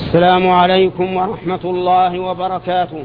السلام عليكم ورحمة الله وبركاته.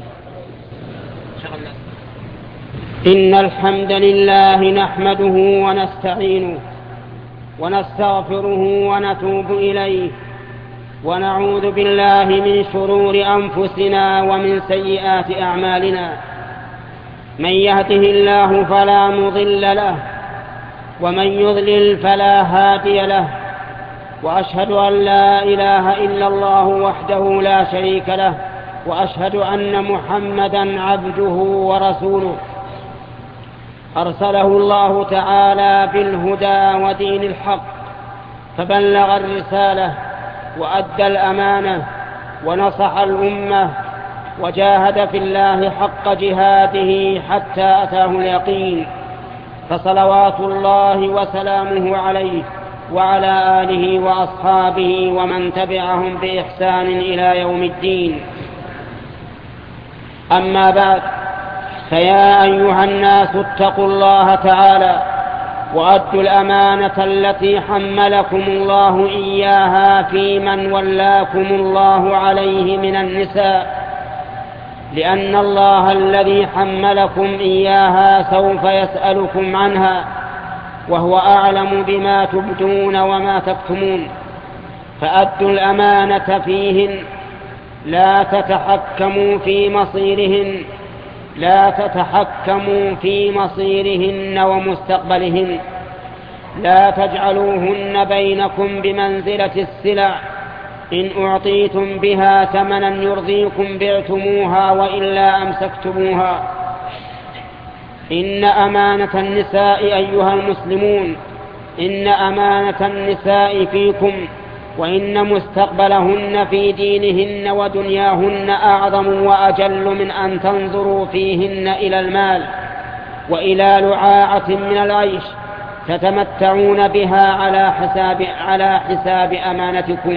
إن الحمد لله نحمده ونستعينه ونستغفره ونتوب إليه، ونعوذ بالله من شرور أنفسنا ومن سيئات أعمالنا. من يهده الله فلا مضل له، ومن يضلل فلا هادي له، وأشهد أن لا إله إلا الله وحده لا شريك له، وأشهد أن محمدا عبده ورسوله أرسله الله تعالى بالهدى ودين الحق، فبلغ الرسالة وأدى الأمانة ونصح الأمة، وجاهد في الله حق جهاده حتى أتاه اليقين، فصلوات الله وسلامه عليه وعلى آله وأصحابه ومن تبعهم بإحسان إلى يوم الدين. أما بعد، فيا أيها الناس اتقوا الله تعالى وأدوا الأمانة التي حملكم الله إياها في من ولاكم الله عليه من النساء، لأن الله الذي حملكم إياها سوف يسألكم عنها، وهو أعلم بما تبدون وما تكتمون. فأدوا الأمانة فيهن، لا تتحكموا في مصيرهن ومستقبلهن، لا تجعلوهن بينكم بمنزلة السلع، إن أعطيتم بها ثمنا يرضيكم بعتموها وإلا أمسكتموها. إن أمانة النساء أيها المسلمون، إن أمانة النساء فيكم، وإن مستقبلهن في دينهن ودنياهن أعظم وأجل من أن تنظروا فيهن إلى المال وإلى لعاعة من العيش تتمتعون بها على حساب أمانتكم.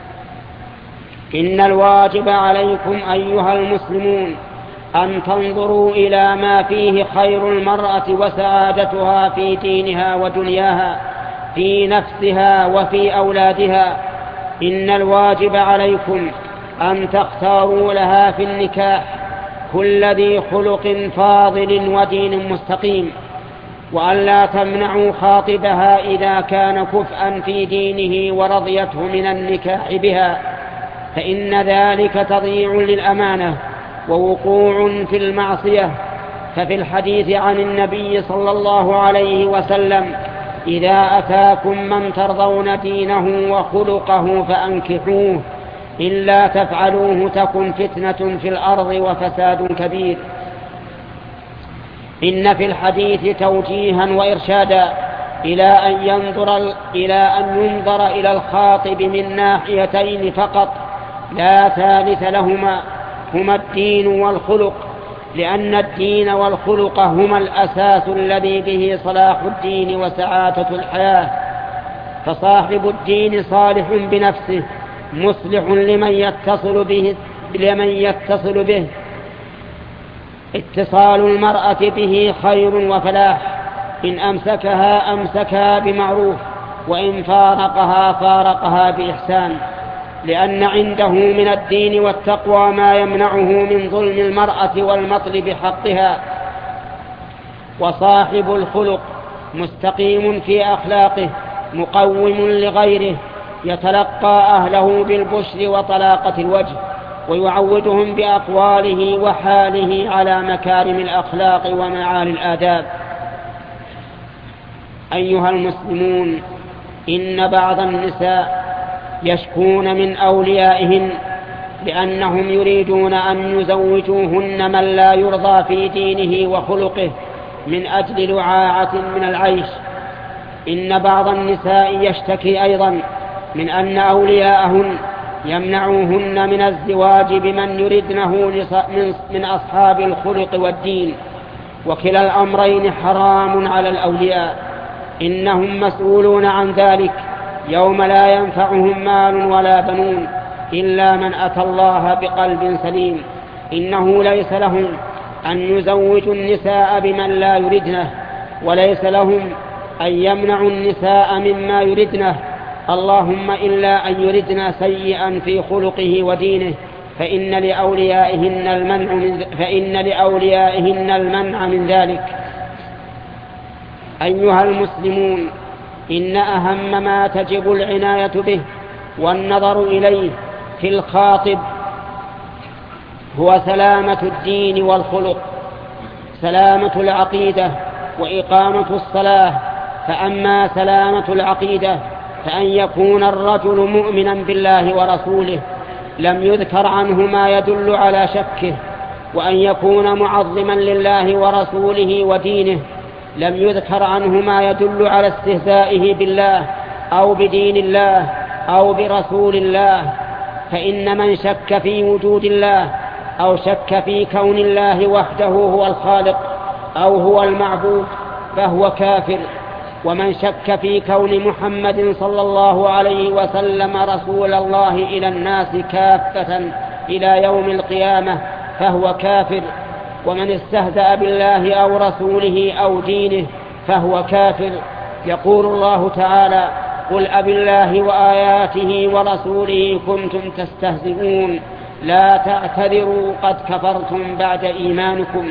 إن الواجب عليكم أيها المسلمون أن تنظروا إلى ما فيه خير المرأة وسعادتها في دينها ودنياها، في نفسها وفي أولادها. إن الواجب عليكم أن تختاروا لها في النكاح كل ذي خلق فاضل ودين مستقيم، وأن لا تمنعوا خاطبها إذا كان كفءا في دينه ورضيته من النكاح بها، فإن ذلك تضييع للأمانة ووقوع في المعصية. ففي الحديث عن النبي صلى الله عليه وسلم: إذا أتاكم من ترضون دينه وخلقه فأنكحوه، إلا تفعلوه تكن فتنة في الأرض وفساد كبير. إن في الحديث توجيها وإرشادا إلى أن ينظر إلى الخاطب من ناحيتين فقط لا ثالث لهما، هما الدين والخلق، لأن الدين والخلق هما الأساس الذي به صلاح الدين وسعادة الحياة. فصاحب الدين صالح بنفسه مصلح لمن يتصل به. اتصال المرأة به خير وفلاح، إن أمسكها بمعروف، وإن فارقها بإحسان، لأن عنده من الدين والتقوى ما يمنعه من ظلم المرأة والمطل بحقها. وصاحب الخلق مستقيم في أخلاقه مقوم لغيره، يتلقى أهله بالبشر وطلاقة الوجه، ويعودهم بأقواله وحاله على مكارم الأخلاق ومعالي الآداب. أيها المسلمون، إن بعض النساء يشكون من أوليائهن لأنهم يريدون أن يزوجوهن من لا يرضى في دينه وخلقه من أجل لعاعة من العيش. إن بعض النساء يشتكي أيضا من أن أولياءهن يمنعوهن من الزواج بمن يردنه من أصحاب الخلق والدين، وكلا الأمرين حرام على الأولياء. إنهم مسؤولون عن ذلك يوم لا ينفعهم مال ولا بنون إلا من أتى الله بقلب سليم. إنه ليس لهم أن يزوجوا النساء بمن لا يردنه، وليس لهم أن يمنعوا النساء مما يردنه، اللهم إلا أن يردنا سيئا في خلقه ودينه فإن لأوليائهن المنع من ذلك. أيها المسلمون، إن أهم ما تجب العناية به والنظر إليه في الخاطب هو سلامة الدين والخلق، سلامة العقيدة وإقامة الصلاة. فأما سلامة العقيدة فأن يكون الرجل مؤمنا بالله ورسوله لم يذكر عنه ما يدل على شكه، وأن يكون معظما لله ورسوله ودينه لم يذكر عنه ما يدل على استهزائه بالله أو بدين الله أو برسول الله. فإن من شك في وجود الله أو شك في كون الله وحده هو الخالق أو هو المعبود فهو كافر. ومن شك في كون محمد صلى الله عليه وسلم رسول الله إلى الناس كافة إلى يوم القيامة فهو كافر. ومن استهزأ بالله أو رسوله أو دينه فهو كافر. يقول الله تعالى: قل أبالله وآياته ورسوله كنتم تستهزئون لا تعتذروا قد كفرتم بعد إيمانكم.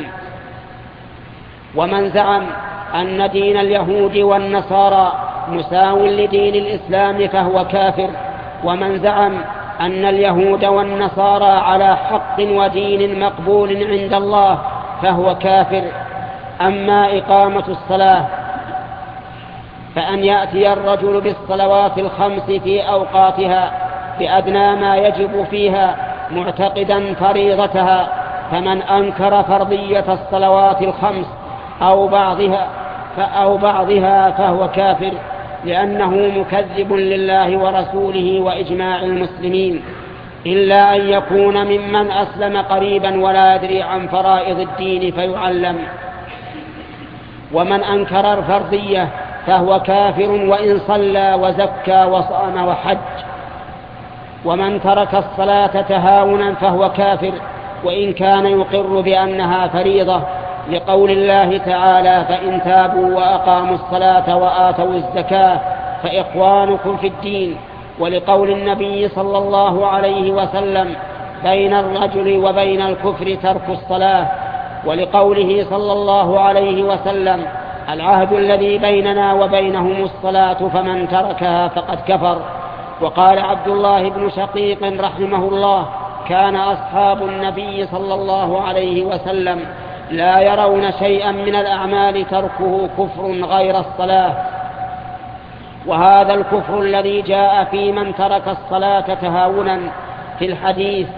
ومن زعم أن دين اليهود والنصارى مساو لدين الإسلام فهو كافر. ومن زعم أن اليهود والنصارى على حق ودين مقبول عند الله فهو كافر. أما إقامة الصلاة فأن يأتي الرجل بالصلوات الخمس في أوقاتها بأدنى ما يجب فيها معتقدا فريضتها. فمن أنكر فرضية الصلوات الخمس أو بعضها فهو كافر، لأنه مكذب لله ورسوله وإجماع المسلمين، إلا أن يكون ممن أسلم قريبا ولا يدري عن فرائض الدين فيعلم. ومن أنكر الفرضية فهو كافر وإن صلى وزكى وصام وحج. ومن ترك الصلاة تهاونا فهو كافر وإن كان يقر بأنها فريضة، لقول الله تعالى: فإن تابوا وأقاموا الصلاة وآتوا الزكاة فإخوانكم في الدين. ولقول النبي صلى الله عليه وسلم: بين الرجل وبين الكفر ترك الصلاة. ولقوله صلى الله عليه وسلم: العهد الذي بيننا وبينهم الصلاة فمن تركها فقد كفر. وقال عبد الله بن شقيق رحمه الله: كان أصحاب النبي صلى الله عليه وسلم لا يرون شيئا من الأعمال تركه كفر غير الصلاة. وهذا الكفر الذي جاء في من ترك الصلاة تهاونا في الحديث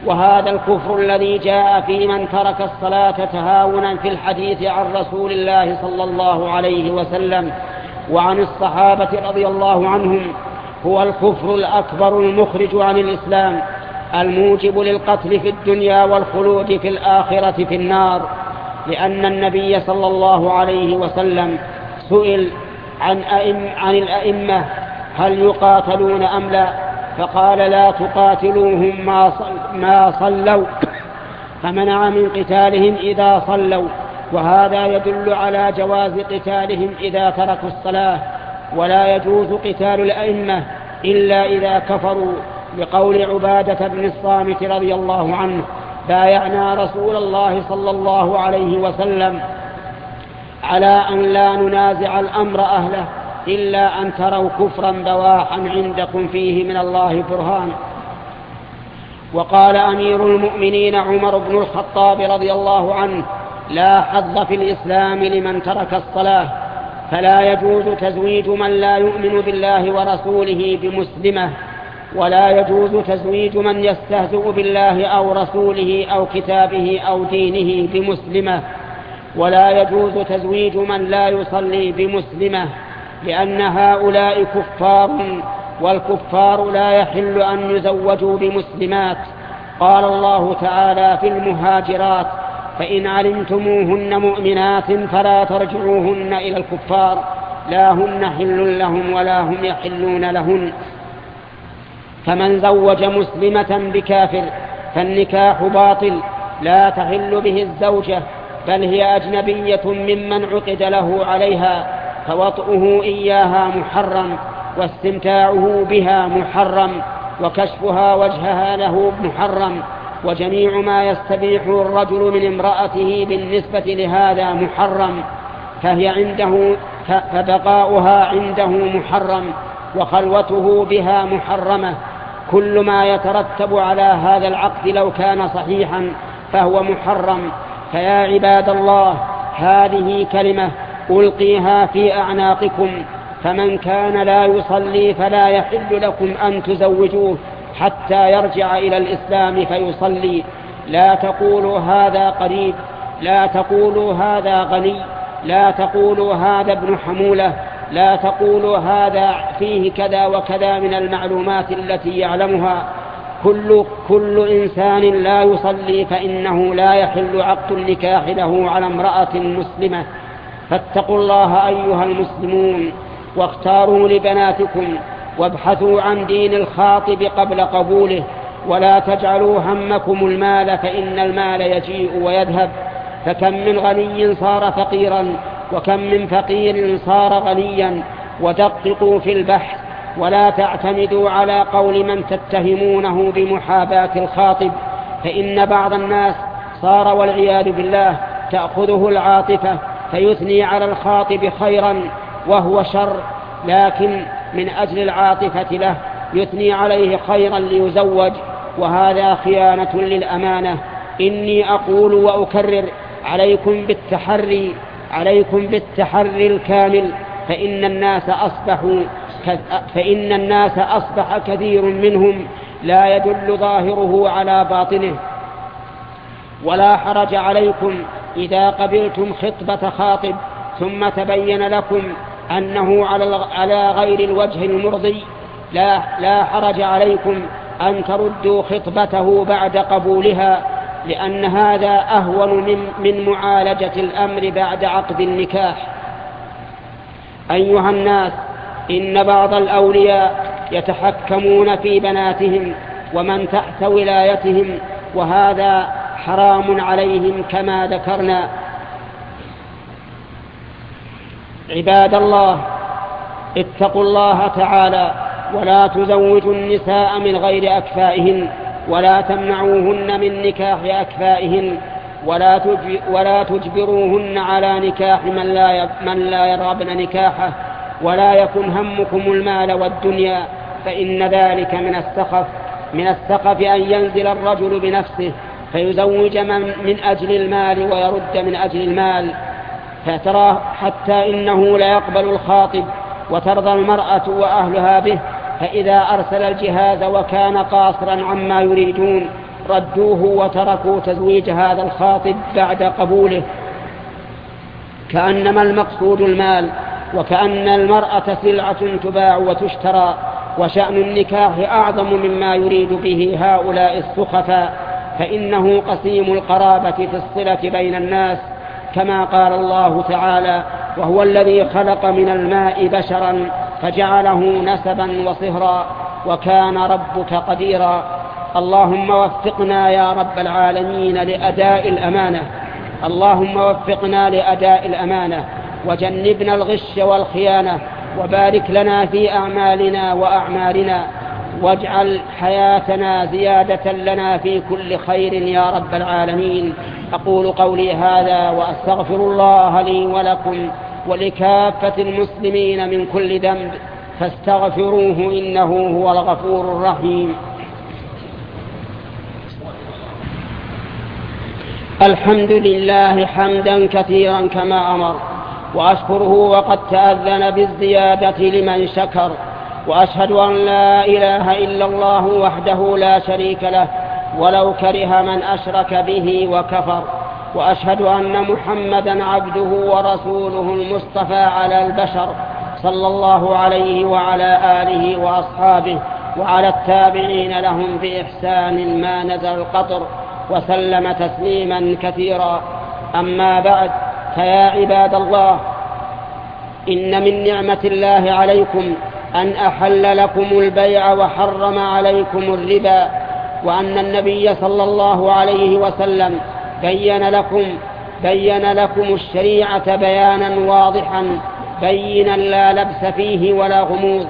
عن رسول الله صلى الله عليه وسلم وعن الصحابة رضي الله عنهم هو الكفر الأكبر المخرج عن الإسلام الموجب للقتل في الدنيا والخلود في الآخرة في النار. لأن النبي صلى الله عليه وسلم سئل عن الأئمة: هل يقاتلون أم لا؟ فقال: لا تقاتلوهم ما صلوا، فمنع من قتالهم إذا صلوا. وهذا يدل على جواز قتالهم إذا تركوا الصلاة. ولا يجوز قتال الأئمة إلا إذا كفروا، لقول عبادة بن الصامت رضي الله عنه: بايعنا رسول الله صلى الله عليه وسلم على أن لا ننازع الأمر أهله إلا أن تروا كفرا بواحا عندكم فيه من الله برهان. وقال أمير المؤمنين عمر بن الخطاب رضي الله عنه: لا حظ في الإسلام لمن ترك الصلاة. فلا يجوز تزويج من لا يؤمن بالله ورسوله بمسلمة، ولا يجوز تزويج من يستهزئ بالله أو رسوله أو كتابه أو دينه بمسلمة، ولا يجوز تزويج من لا يصلي بمسلمة، لأن هؤلاء كفار، والكفار لا يحل أن يزوجوا بمسلمات. قال الله تعالى في المهاجرات: فإن علمتموهن مؤمنات فلا ترجعوهن إلى الكفار لا هن حل لهم ولا هم يحلون لهن. فمن زوج مسلمة بكافر فالنكاح باطل، لا تحل به الزوجة، بل هي أجنبية ممن عقد له عليها، فوطئه إياها محرم، واستمتاعه بها محرم، وكشفها وجهها له محرم، وجميع ما يستبيحه الرجل من امرأته بالنسبة لهذا محرم، فبقاؤها عنده محرم، وخلوته بها محرمة. كل ما يترتب على هذا العقد لو كان صحيحا فهو محرم. فيا عباد الله، هذه كلمة ألقيها في أعناقكم، فمن كان لا يصلي فلا يحل لكم أن تزوجوه حتى يرجع إلى الإسلام فيصلي. لا تقولوا هذا قريب، لا تقولوا هذا غني، لا تقولوا هذا ابن حمولة، لا تقولوا هذا فيه كذا وكذا من المعلومات التي يعلمها. كل إنسان لا يصلي فإنه لا يحل عقد النكاح له على امرأة مسلمة. فاتقوا الله أيها المسلمون، واختاروا لبناتكم، وابحثوا عن دين الخاطب قبل قبوله، ولا تجعلوا همكم المال، فإن المال يجيء ويذهب. فكم من غني صار فقيرا، وكم من فقير صار غنيا. ودققوا في البحث، ولا تعتمدوا على قول من تتهمونه بمحاباة الخاطب، فإن بعض الناس صار والعياذ بالله تأخذه العاطفة فيثني على الخاطب خيرا وهو شر، لكن من أجل العاطفة له يثني عليه خيرا ليزوج، وهذا خيانة للأمانة. إني أقول وأكرر: عليكم بالتحري الكامل، فإن الناس أصبح كثير منهم لا يدل ظاهره على باطنه. ولا حرج عليكم إذا قبلتم خطبة خاطب ثم تبين لكم أنه على غير الوجه المرضي، لا حرج عليكم أن تردوا خطبته بعد قبولها، لأن هذا أهون من معالجة الأمر بعد عقد النكاح. أيها الناس، إن بعض الأولياء يتحكمون في بناتهم ومن تحت ولايتهم، وهذا حرام عليهم كما ذكرنا. عباد الله، اتقوا الله تعالى، ولا تزوجوا النساء من غير أكفائهن، ولا تمنعوهن من نكاح أكفائهن، ولا تجبروهن على نكاح من لا يرغبن نكاحه، ولا يكن همكم المال والدنيا، فإن ذلك من السخف أن ينزل الرجل بنفسه فيزوج من أجل المال ويرد من أجل المال، فترى حتى إنه لا يقبل الخاطب وترضى المرأة وأهلها به، فإذا أرسل الجهاز وكان قاصرا عما يريدون ردوه وتركوا تزويج هذا الخاطب بعد قبوله، كأنما المقصود المال، وكأن المرأة سلعة تباع وتشترى، وشأن النكاح أعظم مما يريد به هؤلاء السخفاء، فإنه قسيم القرابة في الصلة بين الناس، كما قال الله تعالى: وهو الذي خلق من الماء بشرا فجعله نسبا وصهرا وكان ربك قديرا. اللهم وفقنا يا رب العالمين لأداء الأمانة، اللهم وفقنا لأداء الأمانة، وجنبنا الغش والخيانة، وبارك لنا في أعمالنا وأعمالنا، واجعل حياتنا زيادة لنا في كل خير يا رب العالمين. أقول قولي هذا وأستغفر الله لي ولكم ولكافة المسلمين من كل ذنب، فاستغفروه إنه هو الغفور الرحيم. الحمد لله حمدا كثيرا كما أمر، وأشكره وقد تأذن بالزيادة لمن شكر، وأشهد أن لا إله إلا الله وحده لا شريك له ولو كره من أشرك به وكفر، وأشهد أن محمدا عبده ورسوله المصطفى على البشر، صلى الله عليه وعلى آله وأصحابه وعلى التابعين لهم بإحسان ما نزل القطر، وسلم تسليما كثيرا. أما بعد، فيا عباد الله، إن من نعمة الله عليكم أن أحل لكم البيع وحرم عليكم الربا، وأن النبي صلى الله عليه وسلم بين لكم الشريعة بيانا واضحا بينا لا لبس فيه ولا غموض،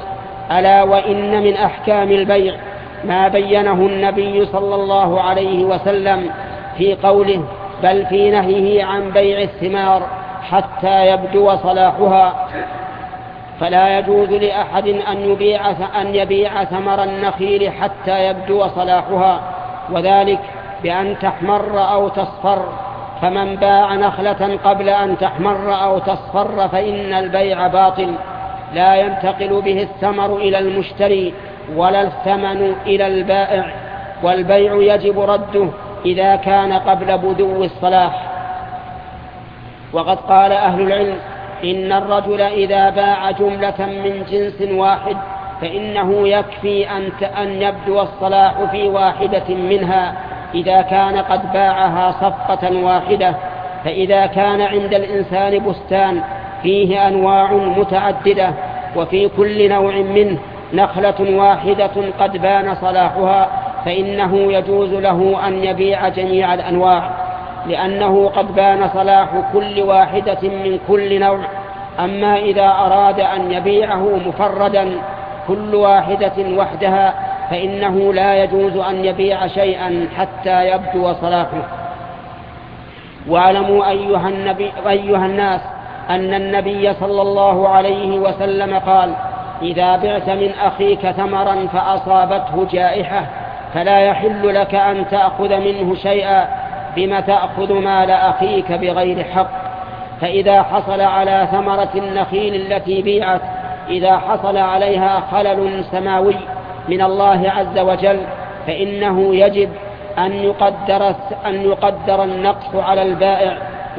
ألا وإن من أحكام البيع ما بينه النبي صلى الله عليه وسلم في قوله بل في نهيه عن بيع الثمار حتى يبدو صلاحها. فلا يجوز لأحد أن يبيع ثمر النخيل حتى يبدو صلاحها، وذلك بأن تحمر أو تصفر. فمن باع نخلة قبل أن تحمر أو تصفر فإن البيع باطل، لا ينتقل به الثمر إلى المشتري ولا الثمن إلى البائع، والبيع يجب رده إذا كان قبل بدو الصلاح. وقد قال أهل العلم إن الرجل إذا باع جملة من جنس واحد فإنه يكفي أن يبدو الصلاح في واحدة منها إذا كان قد باعها صفقة واحدة. فإذا كان عند الإنسان بستان فيه أنواع متعددة وفي كل نوع منه نخلة واحدة قد بان صلاحها فإنه يجوز له أن يبيع جميع الأنواع، لأنه قد بان صلاح كل واحدة من كل نوع. أما إذا أراد أن يبيعه مفردا كل واحدة وحدها فإنه لا يجوز أن يبيع شيئا حتى يبدو صلاحه. واعلموا أيها الناس أن النبي صلى الله عليه وسلم قال إذا بعت من أخيك ثمرا فأصابته جائحة فلا يحل لك أن تأخذ منه شيئا بما تأخذ مال أخيك بغير حق. فإذا حصل على ثمرة النخيل التي بيعت إذا حصل عليها خلل سماوي من الله عز وجل فإنه يجب أن يقدر النقص على البائع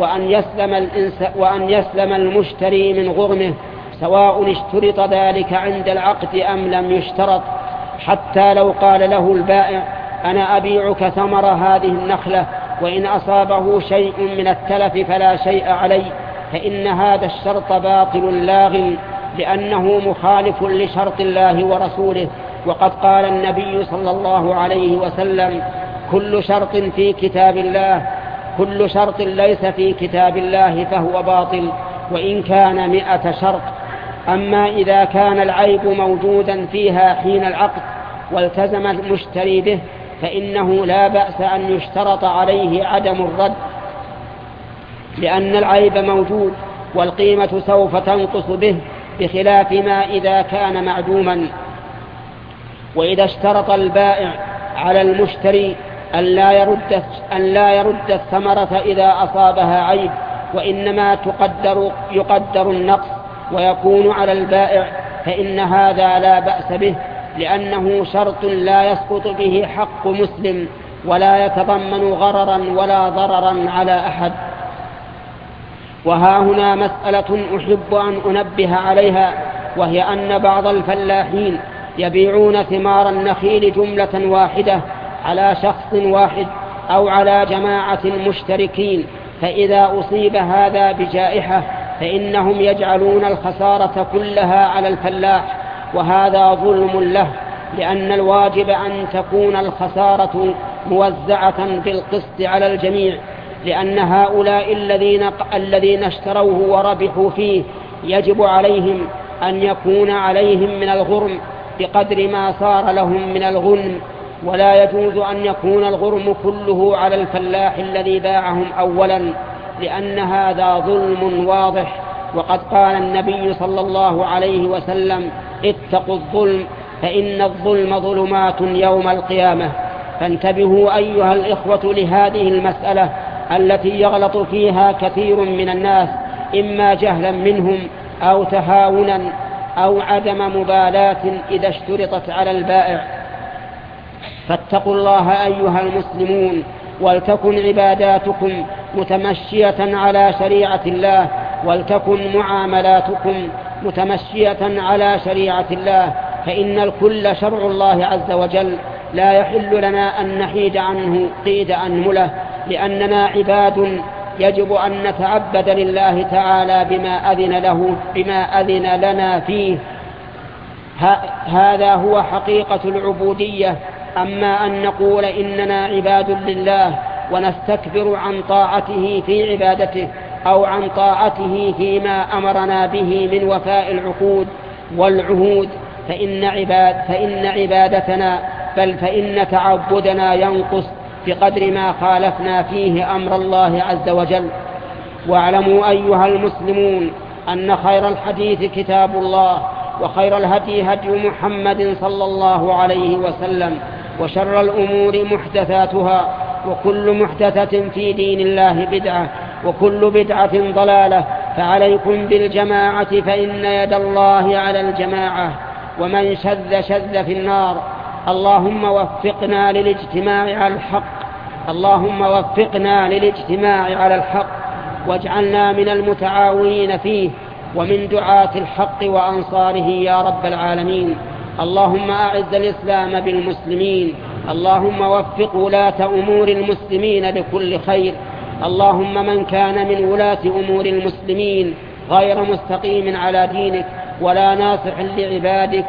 وأن يسلم المشتري من غرمه، سواء اشترط ذلك عند العقد أم لم يشترط. حتى لو قال له البائع أنا أبيعك ثمر هذه النخلة وإن أصابه شيء من التلف فلا شيء علي، فإن هذا الشرط باطل لاغ لأنه مخالف لشرط الله ورسوله. وقد قال النبي صلى الله عليه وسلم كل شرط ليس في كتاب الله فهو باطل وإن كان 100 شرط. أما إذا كان العيب موجودا فيها حين العقد والتزم المشتري به فإنه لا بأس أن يشترط عليه عدم الرد، لأن العيب موجود والقيمة سوف تنقص به، بخلاف ما إذا كان معدوما. وإذا اشترط البائع على المشتري أن لا يرد الثمرة إذا أصابها عيب وإنما يقدر النقص ويكون على البائع فإن هذا لا بأس به، لأنه شرط لا يسقط به حق مسلم ولا يتضمن غررا ولا ضررا على أحد. وها هنا مسألة أحب أن أنبه عليها، وهي أن بعض الفلاحين يبيعون ثمار النخيل جملة واحدة على شخص واحد أو على جماعة مشتركين، فإذا أصيب هذا بجائحة فإنهم يجعلون الخسارة كلها على الفلاح، وهذا ظلم له، لأن الواجب أن تكون الخسارة موزعة بالقسط على الجميع، لأن هؤلاء الذين اشتروه وربحوا فيه يجب عليهم أن يكون عليهم من الغرم بقدر ما صار لهم من الغنم، ولا يجوز أن يكون الغرم كله على الفلاح الذي باعهم أولا، لأن هذا ظلم واضح. وقد قال النبي صلى الله عليه وسلم اتقوا الظلم فإن الظلم ظلمات يوم القيامة. فانتبهوا أيها الإخوة لهذه المسألة التي يغلط فيها كثير من الناس، إما جهلا منهم أو تهاونا أو عدم مبالاة إذا اشترطت على البائع. فاتقوا الله أيها المسلمون، ولتكن عباداتكم متمشية على شريعة الله، ولتكن معاملاتكم متمشية على شريعة الله، فإن الكل شرع الله عز وجل، لا يحل لنا أن نحيد عنه قيد أنملة، لأننا عباد يجب أن نتعبد لله تعالى بما أذن لنا فيه. هذا هو حقيقة العبودية. أما أن نقول إننا عباد لله ونستكبر عن طاعته في عبادته أو عن طاعته فيما أمرنا به من وفاء العقود والعهود، فإن عبادتنا فإن تعبدنا ينقص بقدر ما خالفنا فيه أمر الله عز وجل. واعلموا أيها المسلمون أن خير الحديث كتاب الله، وخير الهدي هدي محمد صلى الله عليه وسلم، وشر الأمور محدثاتها، وكل محدثة في دين الله بدعة، وكل بدعة ضلالة. فعليكم بالجماعة فإن يد الله على الجماعة، ومن شذ شذ في النار. اللهم وفقنا للاجتماع على الحق، اللهم وفقنا للاجتماع على الحق، واجعلنا من المتعاونين فيه ومن دعاة الحق وأنصاره يا رب العالمين. اللهم أعز الإسلام بالمسلمين، اللهم وفق ولاة أمور المسلمين لكل خير. اللهم من كان من ولاة أمور المسلمين غير مستقيم على دينك ولا ناصح لعبادك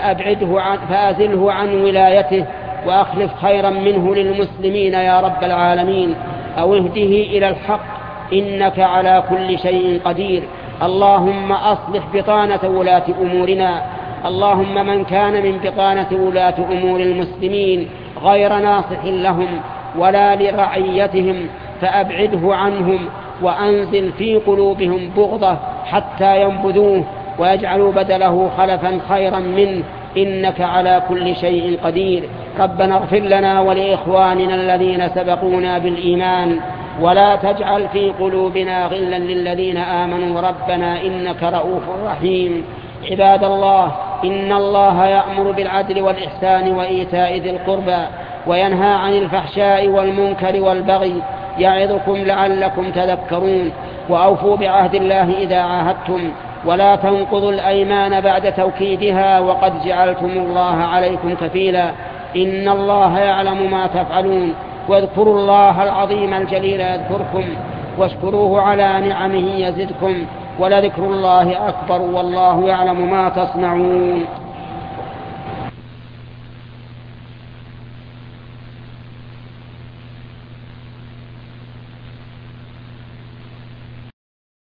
فأزله عن ولايته، وأخلف خيرا منه للمسلمين يا رب العالمين، أو اهده إلى الحق إنك على كل شيء قدير. اللهم أصلح بطانة ولاة أمورنا. اللهم من كان من بطانة ولاة أمور المسلمين غير ناصح لهم ولا لرعيتهم فأبعده عنهم، وأنزل في قلوبهم بغضة حتى ينبذوه ويجعلوا بدله خلفا خيرا منه، إنك على كل شيء قدير. ربنا اغفر لنا ولإخواننا الذين سبقونا بالإيمان، ولا تجعل في قلوبنا غلا للذين آمنوا ربنا إنك رؤوف رحيم. عباد الله، إن الله يأمر بالعدل والإحسان وإيتاء ذي القربى، وينهى عن الفحشاء والمنكر والبغي، يعظكم لعلكم تذكرون. وأوفوا بعهد الله إذا عاهدتم، ولا تنقضوا الأيمان بعد توكيدها، وقد جعلتم الله عليكم كفيلا، إن الله يعلم ما تفعلون. واذكروا الله العظيم الجليل يذكركم، واشكروه على نعمه يزدكم، ولذكر الله أكبر، والله يعلم ما تصنعون.